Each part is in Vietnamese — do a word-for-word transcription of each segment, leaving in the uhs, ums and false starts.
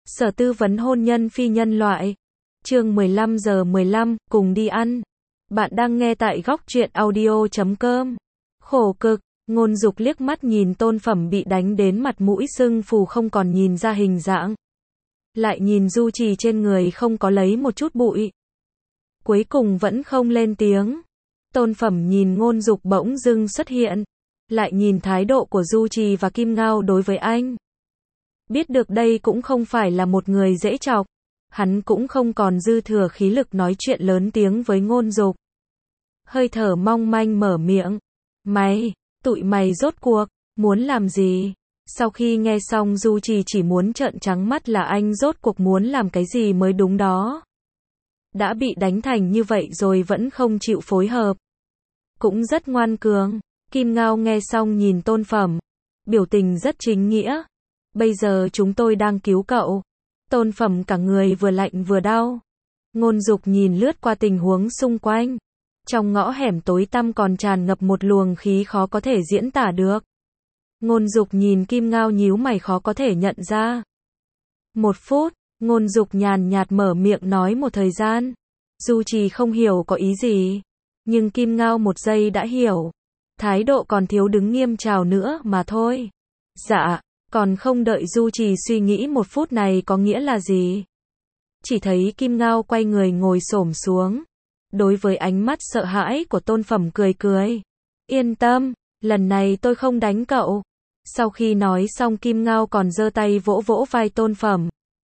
Sở tư vấn hôn nhân phi nhân loại. Chương mười lăm giờ mười lăm, cùng đi ăn. Bạn đang nghe tại góc truyện audio chấm com. Khổ cực, Ngôn Dục liếc mắt nhìn Tôn Phẩm bị đánh đến mặt mũi sưng phù không còn nhìn ra hình dạng. Lại nhìn Du Trì trên người không có lấy một chút bụi. Cuối cùng vẫn không lên tiếng. Tôn Phẩm nhìn Ngôn Dục bỗng dưng xuất hiện. Lại nhìn thái độ của Du Trì và Kim Ngao đối với anh. Biết được đây cũng không phải là một người dễ chọc. Hắn cũng không còn dư thừa khí lực nói chuyện lớn tiếng với Ngôn Dục. Hơi thở mong manh mở miệng. Mày, tụi mày rốt cuộc, muốn làm gì? Sau khi nghe xong Du Trì chỉ muốn trợn trắng mắt là anh rốt cuộc muốn làm cái gì mới đúng đó. Đã bị đánh thành như vậy rồi vẫn không chịu phối hợp. Cũng rất ngoan cường. Kim Ngao nghe xong nhìn Tôn Phẩm. Biểu tình rất chính nghĩa. Bây giờ chúng tôi đang cứu cậu. Tôn Phẩm cả người vừa lạnh vừa đau. Ngôn Dục nhìn lướt qua tình huống xung quanh. Trong ngõ hẻm tối tăm còn tràn ngập một luồng khí khó có thể diễn tả được. Ngôn Dục nhìn Kim Ngao nhíu mày khó có thể nhận ra. Một phút, Ngôn Dục nhàn nhạt mở miệng nói một thời gian. Du Trì không hiểu có ý gì. Nhưng Kim Ngao một giây đã hiểu. Thái độ còn thiếu đứng nghiêm chào nữa mà thôi. Dạ. Còn không đợi Du Trì suy nghĩ một phút này có nghĩa là gì. Chỉ thấy Kim Ngao quay người ngồi xổm xuống. Đối với ánh mắt sợ hãi của Tôn Phẩm cười cười. Yên tâm, lần này tôi không đánh cậu. Sau khi nói xong Kim Ngao còn giơ tay vỗ vỗ vai Tôn Phẩm.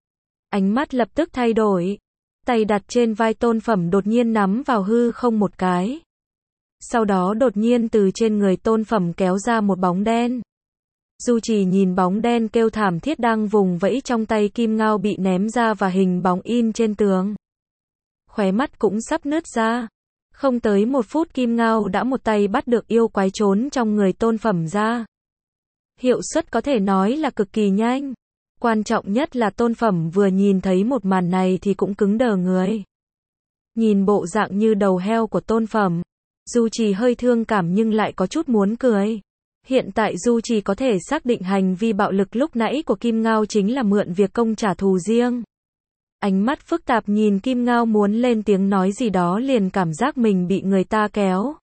Ánh mắt lập tức thay đổi. Tay đặt trên vai Tôn Phẩm đột nhiên nắm vào hư không một cái. Sau đó đột nhiên từ trên người Tôn Phẩm kéo ra một bóng đen. Du Trì nhìn bóng đen kêu thảm thiết đang vùng vẫy trong tay Kim Ngao bị ném ra và hình bóng in trên tường. Khóe mắt cũng sắp nứt ra. Không tới một phút Kim Ngao đã một tay bắt được yêu quái trốn trong người Tôn Phẩm ra. Hiệu suất có thể nói là cực kỳ nhanh. Quan trọng nhất là Tôn Phẩm vừa nhìn thấy một màn này thì cũng cứng đờ người. Nhìn bộ dạng như đầu heo của Tôn Phẩm, Du Trì hơi thương cảm nhưng lại có chút muốn cười. Hiện tại Du Trì có thể xác định hành vi bạo lực lúc nãy của Kim Ngao chính là mượn việc công trả thù riêng. Ánh mắt phức tạp nhìn Kim Ngao muốn lên tiếng nói gì đó liền cảm giác mình bị người ta kéo.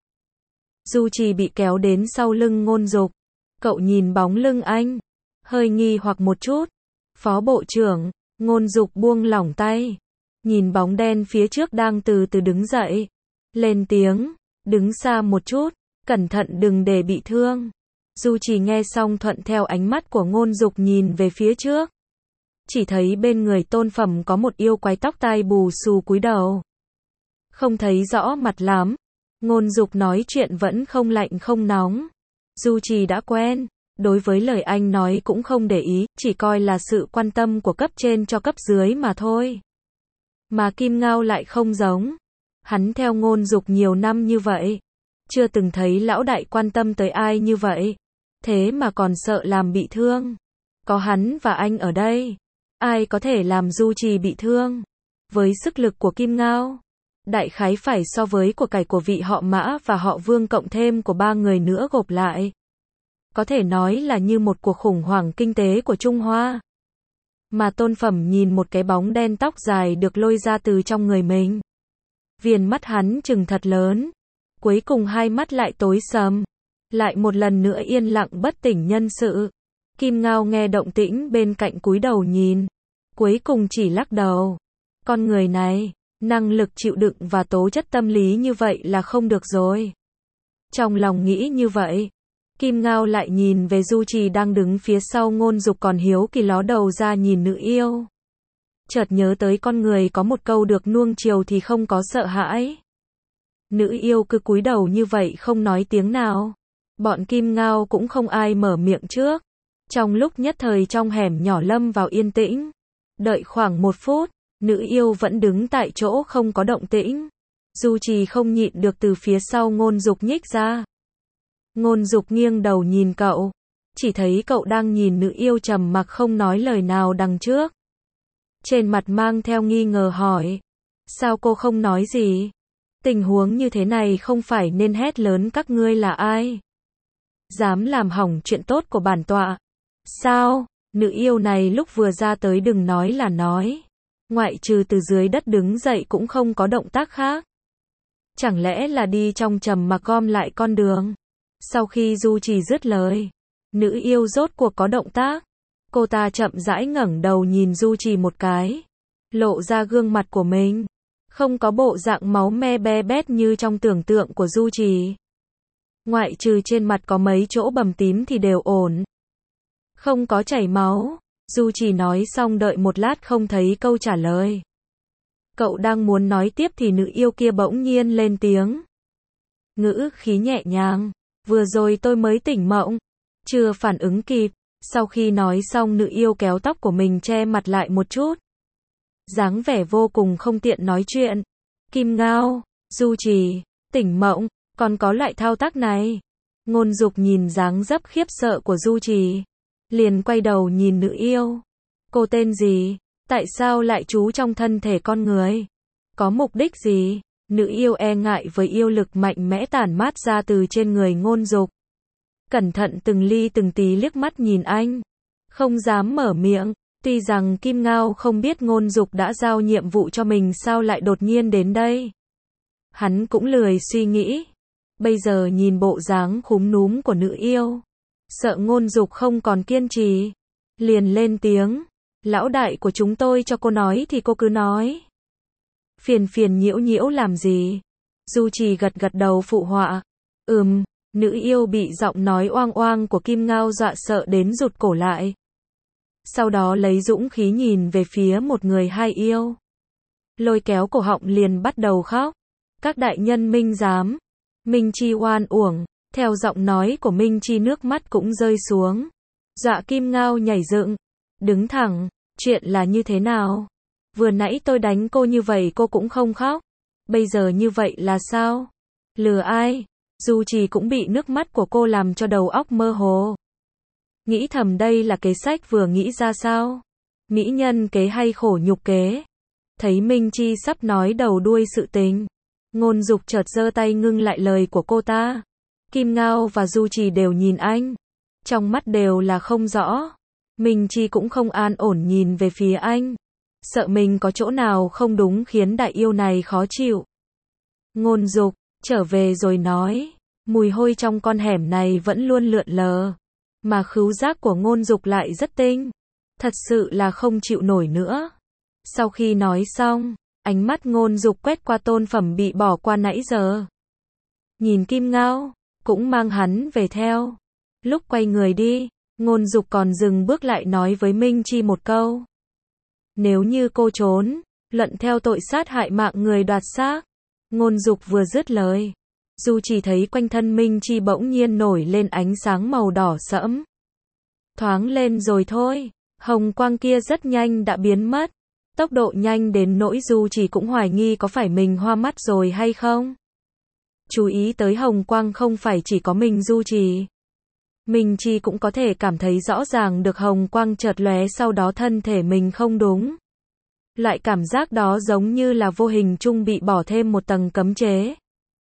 Du Trì bị kéo đến sau lưng Ngôn Dục. Cậu nhìn bóng lưng anh. Hơi nghi hoặc một chút. Phó Bộ trưởng, Ngôn Dục buông lỏng tay. Nhìn bóng đen phía trước đang từ từ đứng dậy. Lên tiếng, đứng xa một chút, cẩn thận đừng để bị thương. Du Trì nghe xong thuận theo ánh mắt của Ngôn Dục nhìn về phía trước. Chỉ thấy bên người Tôn Phẩm có một yêu quái tóc tai bù xù cúi đầu. Không thấy rõ mặt lắm. Ngôn Dục nói chuyện vẫn không lạnh không nóng. Du Trì đã quen. Đối với lời anh nói cũng không để ý, chỉ coi là sự quan tâm của cấp trên cho cấp dưới mà thôi. Mà Kim Ngao lại không giống. Hắn theo Ngôn Dục nhiều năm như vậy. Chưa từng thấy lão đại quan tâm tới ai như vậy. Thế mà còn sợ làm bị thương. Có hắn và anh ở đây. Ai có thể làm Du Trì bị thương. Với sức lực của Kim Ngao. Đại khái phải so với của cải của vị họ Mã và họ Vương cộng thêm của ba người nữa gộp lại. Có thể nói là như một cuộc khủng hoảng kinh tế của Trung Hoa. Mà Tôn Phẩm nhìn một cái bóng đen tóc dài được lôi ra từ trong người mình. Viền mắt hắn trừng thật lớn. Cuối cùng hai mắt lại tối sầm. Lại một lần nữa yên lặng bất tỉnh nhân sự. Kim Ngao nghe động tĩnh bên cạnh cúi đầu nhìn. Cuối cùng chỉ lắc đầu. Con người này, năng lực chịu đựng và tố chất tâm lý như vậy là không được rồi. Trong lòng nghĩ như vậy. Kim Ngao lại nhìn về Du Trì đang đứng phía sau Ngôn Dục còn hiếu kỳ ló đầu ra nhìn nữ yêu. Chợt nhớ tới con người có một câu được nuông chiều thì không có sợ hãi. Nữ yêu cứ cúi đầu như vậy không nói tiếng nào. Bọn Kim Ngao cũng không ai mở miệng trước. Trong lúc nhất thời trong hẻm nhỏ lâm vào yên tĩnh. Đợi khoảng một phút, nữ yêu vẫn đứng tại chỗ không có động tĩnh. Du Trì không nhịn được từ phía sau Ngôn Dục nhích ra. Ngôn Dục nghiêng đầu nhìn cậu. Chỉ thấy cậu đang nhìn nữ yêu trầm mặc không nói lời nào đằng trước. Trên mặt mang theo nghi ngờ hỏi. Sao cô không nói gì? Tình huống như thế này không phải nên hét lớn các ngươi là ai? Dám làm hỏng chuyện tốt của bản tọa. Sao? Nữ yêu này lúc vừa ra tới đừng nói là nói. Ngoại trừ từ dưới đất đứng dậy cũng không có động tác khác. Chẳng lẽ là đi trong trầm mặc gom lại con đường? Sau khi Du Trì dứt lời, nữ yêu rốt cuộc có động tác. Cô ta chậm rãi ngẩng đầu nhìn Du Trì một cái, lộ ra gương mặt của mình. Không có bộ dạng máu me be bét như trong tưởng tượng của Du Trì. Ngoại trừ trên mặt có mấy chỗ bầm tím thì đều ổn. Không có chảy máu. Du Trì nói xong đợi một lát không thấy câu trả lời. Cậu đang muốn nói tiếp thì nữ yêu kia bỗng nhiên lên tiếng. Ngữ khí nhẹ nhàng. Vừa rồi tôi mới tỉnh mộng. Chưa phản ứng kịp. Sau khi nói xong nữ yêu kéo tóc của mình che mặt lại một chút. Dáng vẻ vô cùng không tiện nói chuyện. Kim Ngao, Du Trì, tỉnh mộng, còn có loại thao tác này. Ngôn Dục nhìn dáng dấp khiếp sợ của Du Trì, liền quay đầu nhìn nữ yêu. Cô tên gì? Tại sao lại trú trong thân thể con người? Có mục đích gì? Nữ yêu e ngại với yêu lực mạnh mẽ tản mát ra từ trên người Ngôn Dục. Cẩn thận từng ly từng tí liếc mắt nhìn anh. Không dám mở miệng. Tuy rằng Kim Ngao không biết Ngôn Dục đã giao nhiệm vụ cho mình sao lại đột nhiên đến đây. Hắn cũng lười suy nghĩ. Bây giờ nhìn bộ dáng khúm núm của nữ yêu. Sợ Ngôn Dục không còn kiên trì. Liền lên tiếng. Lão đại của chúng tôi cho cô nói thì cô cứ nói. Phiền phiền nhiễu nhiễu làm gì? Du Trì gật gật đầu phụ họa. Ừm, nữ yêu bị giọng nói oang oang của Kim Ngao dọa sợ đến rụt cổ lại. Sau đó lấy dũng khí nhìn về phía một người hai yêu. Lôi kéo cổ họng liền bắt đầu khóc. Các đại nhân Minh giám. Minh Chi oan uổng. Theo giọng nói của Minh Chi nước mắt cũng rơi xuống. Dọa Kim Ngao nhảy dựng. Đứng thẳng. Chuyện là như thế nào? Vừa nãy tôi đánh cô như vậy cô cũng không khóc. Bây giờ như vậy là sao? Lừa ai? Du Trì cũng bị nước mắt của cô làm cho đầu óc mơ hồ. Nghĩ thầm đây là kế sách vừa nghĩ ra sao? Mỹ nhân kế hay khổ nhục kế? Thấy Minh Chi sắp nói đầu đuôi sự tình. Ngôn Dục chợt giơ tay ngưng lại lời của cô ta. Kim Ngao và Du Trì đều nhìn anh. Trong mắt đều là không rõ. Minh Chi cũng không an ổn nhìn về phía anh. Sợ mình có chỗ nào không đúng khiến đại yêu này khó chịu. Ngôn Dục, trở về rồi nói. Mùi hôi trong con hẻm này vẫn luôn lượn lờ. Mà khứu giác của Ngôn Dục lại rất tinh. Thật sự là không chịu nổi nữa. Sau khi nói xong, ánh mắt Ngôn Dục quét qua Tôn Phẩm bị bỏ qua nãy giờ. Nhìn Kim Ngao, cũng mang hắn về theo. Lúc quay người đi, Ngôn Dục còn dừng bước lại nói với Minh Chi một câu. Nếu như cô trốn, luận theo tội sát hại mạng người đoạt xác. Ngôn Dục vừa dứt lời. Du Trì thấy quanh thân Minh Chi bỗng nhiên nổi lên ánh sáng màu đỏ sẫm. Thoáng lên rồi thôi, hồng quang kia rất nhanh đã biến mất. Tốc độ nhanh đến nỗi Du Trì cũng hoài nghi có phải mình hoa mắt rồi hay không. Chú ý tới hồng quang không phải chỉ có mình Du Trì. Minh Chi cũng có thể cảm thấy rõ ràng được hồng quang chợt lóe sau đó thân thể mình không đúng. Loại cảm giác đó giống như là vô hình chung bị bỏ thêm một tầng cấm chế.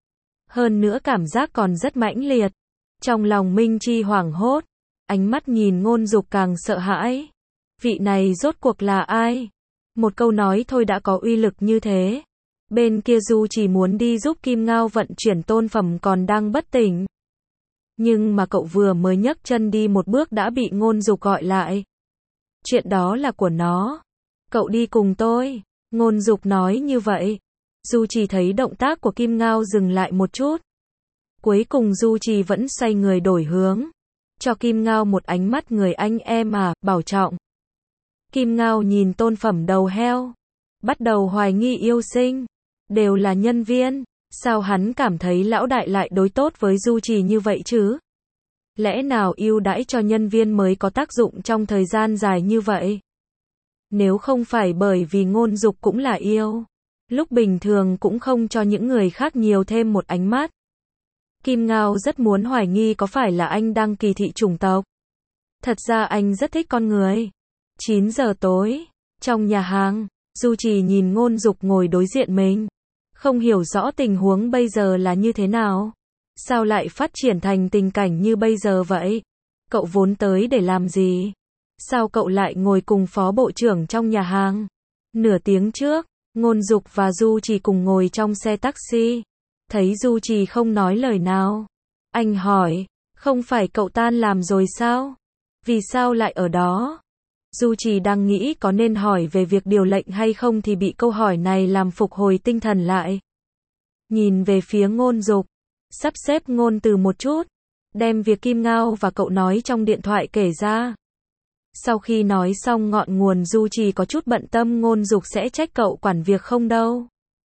Hơn nữa cảm giác còn rất mãnh liệt. Trong lòng Minh Chi hoảng hốt. Ánh mắt nhìn Ngôn Dục càng sợ hãi. Vị này rốt cuộc là ai? Một câu nói thôi đã có uy lực như thế. Bên kia Du chỉ muốn đi giúp Kim Ngao vận chuyển Tôn Phẩm còn đang bất tỉnh. Nhưng mà cậu vừa mới nhấc chân đi một bước đã bị Ngôn Dục gọi lại. Chuyện đó là của nó. Cậu đi cùng tôi. Ngôn Dục nói như vậy. Du Trì thấy động tác của Kim Ngao dừng lại một chút. Cuối cùng Du Trì vẫn xoay người đổi hướng. Cho Kim Ngao một ánh mắt người anh em à, bảo trọng. Kim Ngao nhìn Tôn Phẩm đầu heo. Bắt đầu hoài nghi yêu sinh. Đều là nhân viên. Sao hắn cảm thấy lão đại lại đối tốt với Du Trì như vậy chứ? Lẽ nào ưu đãi cho nhân viên mới có tác dụng trong thời gian dài như vậy? Nếu không phải bởi vì Ngôn Dục cũng là yêu. Lúc bình thường cũng không cho những người khác nhiều thêm một ánh mắt. Kim Ngao rất muốn hoài nghi có phải là anh đang kỳ thị chủng tộc. Thật ra anh rất thích con người. chín giờ tối, trong nhà hàng, Du Trì nhìn Ngôn Dục ngồi đối diện mình. Không hiểu rõ tình huống bây giờ là như thế nào. Sao lại phát triển thành tình cảnh như bây giờ vậy? Cậu vốn tới để làm gì? sao cậu lại ngồi cùng phó bộ trưởng trong nhà hàng? Nửa tiếng trước, Ngôn Dục và Du Trì cùng ngồi trong xe taxi. Thấy Du Trì không nói lời nào. Anh hỏi, không phải cậu tan làm rồi sao? Vì sao lại ở đó? Du Trì đang nghĩ có nên hỏi về việc điều lệnh hay không thì bị câu hỏi này làm phục hồi tinh thần lại. Nhìn về phía Ngôn Dục, sắp xếp ngôn từ một chút, đem việc Kim Ngao và cậu nói trong điện thoại kể ra. Sau khi nói xong ngọn nguồn, Du Trì có chút bận tâm Ngôn Dục sẽ trách cậu quản việc không đâu.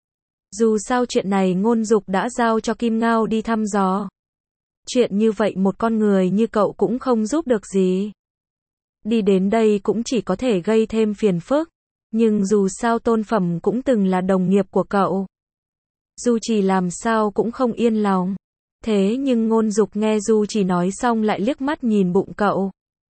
Dù sao chuyện này Ngôn Dục đã giao cho Kim Ngao đi thăm dò. Chuyện như vậy một con người như cậu cũng không giúp được gì. Đi đến đây cũng chỉ có thể gây thêm phiền phức. Nhưng dù sao Tôn Phẩm cũng từng là đồng nghiệp của cậu. Du Trì làm sao cũng không yên lòng. Thế nhưng Ngôn Dục nghe Du Trì nói xong lại liếc mắt nhìn bụng cậu.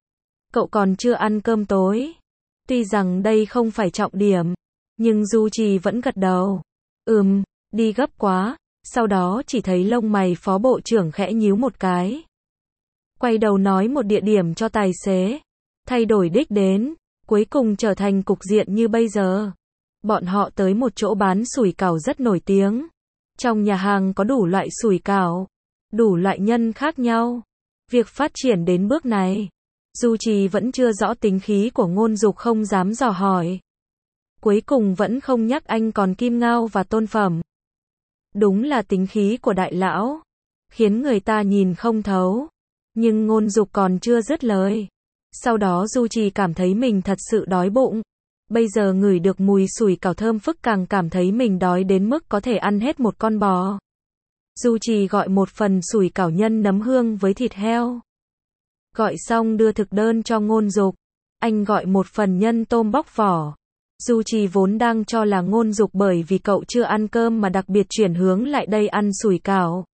Cậu còn chưa ăn cơm tối. Tuy rằng đây không phải trọng điểm, nhưng Du Trì vẫn gật đầu. Ừm, đi gấp quá. Sau đó chỉ thấy lông mày phó bộ trưởng khẽ nhíu một cái. Quay đầu nói một địa điểm cho tài xế. Thay đổi đích đến, cuối cùng trở thành cục diện như bây giờ. Bọn họ tới một chỗ bán sủi cảo rất nổi tiếng. Trong nhà hàng có đủ loại sủi cảo, đủ loại nhân khác nhau. Việc phát triển đến bước này, Du Trì vẫn chưa rõ tính khí của Ngôn Dục, không dám dò hỏi. Cuối cùng vẫn không nhắc anh còn Kim Ngao và Tôn Phẩm. Đúng là tính khí của đại lão, khiến người ta nhìn không thấu. Nhưng Ngôn Dục còn chưa dứt lời. Sau đó Du Trì cảm thấy mình thật sự đói bụng. Bây giờ ngửi được mùi sủi cảo thơm phức càng cảm thấy mình đói đến mức có thể ăn hết một con bò. Du Trì gọi một phần sủi cảo nhân nấm hương với thịt heo. Gọi xong đưa thực đơn cho Ngôn Dục. Anh gọi một phần nhân tôm bóc vỏ. Du Trì vốn đang cho là Ngôn Dục bởi vì cậu chưa ăn cơm mà đặc biệt chuyển hướng lại đây ăn sủi cảo.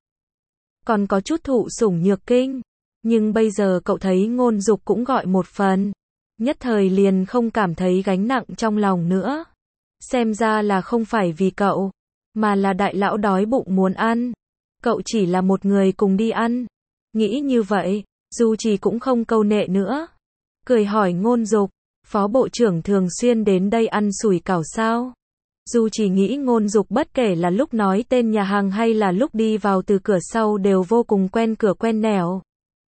Còn có chút thụ sủng nhược kinh. Nhưng bây giờ cậu thấy Ngôn Dục cũng gọi một phần. Nhất thời liền không cảm thấy gánh nặng trong lòng nữa. Xem ra là không phải vì cậu, mà là đại lão đói bụng muốn ăn. Cậu chỉ là một người cùng đi ăn. Nghĩ như vậy, Du Trì cũng không câu nệ nữa. Cười hỏi Ngôn Dục, phó bộ trưởng thường xuyên đến đây ăn sủi cảo sao? Du Trì nghĩ Ngôn Dục bất kể là lúc nói tên nhà hàng hay là lúc đi vào từ cửa sau đều vô cùng quen cửa quen nẻo.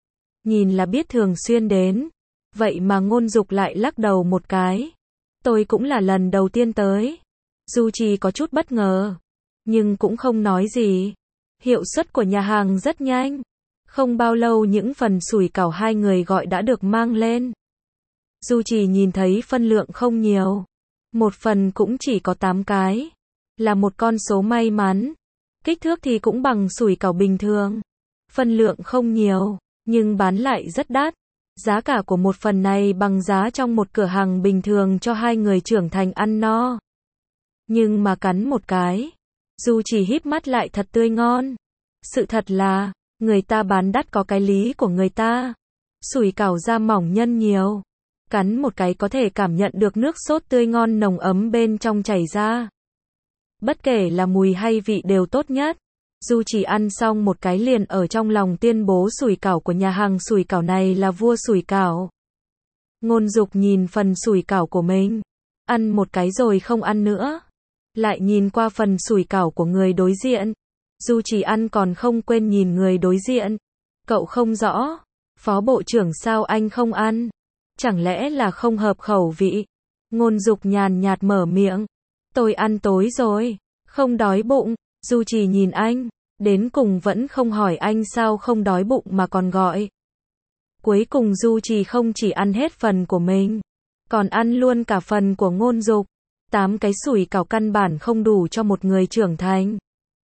Nhìn là biết thường xuyên đến. Vậy mà Ngôn Dục lại lắc đầu một cái. Tôi cũng là lần đầu tiên tới. Du Trì có chút bất ngờ, nhưng cũng không nói gì. Hiệu suất của nhà hàng rất nhanh. Không bao lâu những phần sủi cảo hai người gọi đã được mang lên. Du Trì nhìn thấy phân lượng không nhiều. Một phần cũng chỉ có tám cái. Là một con số may mắn. Kích thước thì cũng bằng sủi cảo bình thường. Phân lượng không nhiều, nhưng bán lại rất đắt. Giá cả của một phần này bằng giá trong một cửa hàng bình thường cho hai người trưởng thành ăn no. Nhưng mà cắn một cái, Du Trì híp mắt lại thật tươi ngon. Sự thật là, người ta bán đắt có cái lý của người ta. Sủi cảo da mỏng nhân nhiều. Cắn một cái có thể cảm nhận được nước sốt tươi ngon nồng ấm bên trong chảy ra. Bất kể là mùi hay vị đều tốt nhất. Du Trì ăn xong một cái liền ở trong lòng tuyên bố sủi cảo của nhà hàng sủi cảo này là vua sủi cảo. Ngôn Dục nhìn phần sủi cảo của mình, ăn một cái rồi không ăn nữa. Lại nhìn qua phần sủi cảo của người đối diện. Du Trì ăn còn không quên nhìn người đối diện. Cậu không rõ, phó bộ trưởng sao anh không ăn? Chẳng lẽ là không hợp khẩu vị? Ngôn Dục nhàn nhạt mở miệng. Tôi ăn tối rồi, không đói bụng. Du Trì nhìn anh, đến cùng vẫn không hỏi anh sao không đói bụng mà còn gọi. Cuối cùng Du Trì không chỉ ăn hết phần của mình, còn ăn luôn cả phần của Ngôn Dục. Tám cái sủi cảo căn bản không đủ cho một người trưởng thành.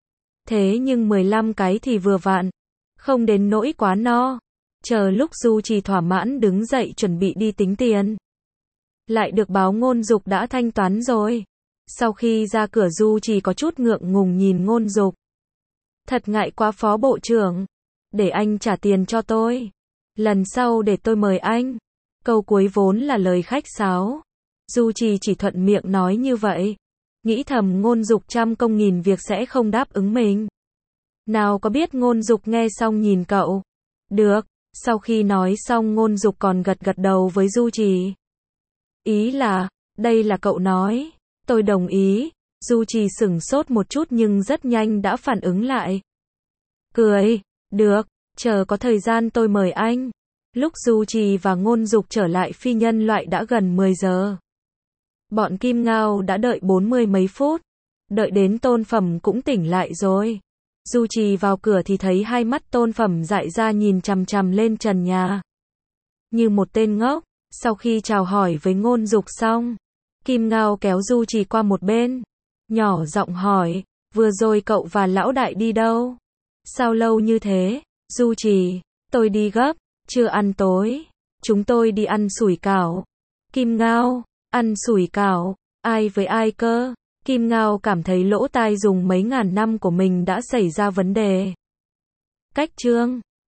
Thế nhưng mười lăm cái thì vừa vặn, không đến nỗi quá no. Chờ lúc Du Trì thỏa mãn đứng dậy chuẩn bị đi tính tiền. Lại được báo Ngôn Dục đã thanh toán rồi. Sau khi ra cửa Du Trì có chút ngượng ngùng nhìn Ngôn Dục. Thật ngại quá phó bộ trưởng. Để anh trả tiền cho tôi. Lần sau để tôi mời anh. Câu cuối vốn là lời khách sáo. Du Trì chỉ thuận miệng nói như vậy. Nghĩ thầm Ngôn Dục trăm công nghìn việc sẽ không đáp ứng mình. Nào có biết Ngôn Dục nghe xong nhìn cậu. Được, Sau khi nói xong Ngôn Dục còn gật gật đầu với Du Trì. Ý là, đây là cậu nói. Tôi đồng ý. Du Trì sửng sốt một chút nhưng rất nhanh đã phản ứng lại. Cười, được, chờ có thời gian tôi mời anh. Lúc Du Trì và Ngôn Dục trở lại phi nhân loại đã gần mười giờ. Bọn Kim Ngao đã đợi bốn mươi mấy phút. Đợi đến Tôn Phẩm cũng tỉnh lại rồi. Du Trì vào cửa thì thấy hai mắt Tôn Phẩm dại ra nhìn chằm chằm lên trần nhà. Như một tên ngốc, sau khi chào hỏi với Ngôn Dục xong, Kim Ngao kéo Du Trì qua một bên, nhỏ giọng hỏi, vừa rồi cậu và lão đại đi đâu? Sao lâu như thế? Du Trì, tôi đi gấp, chưa ăn tối, chúng tôi đi ăn sủi cảo. Kim Ngao, ăn sủi cảo, ai với ai cơ? Kim Ngao cảm thấy lỗ tai dùng mấy ngàn năm của mình đã xảy ra vấn đề. Cách chương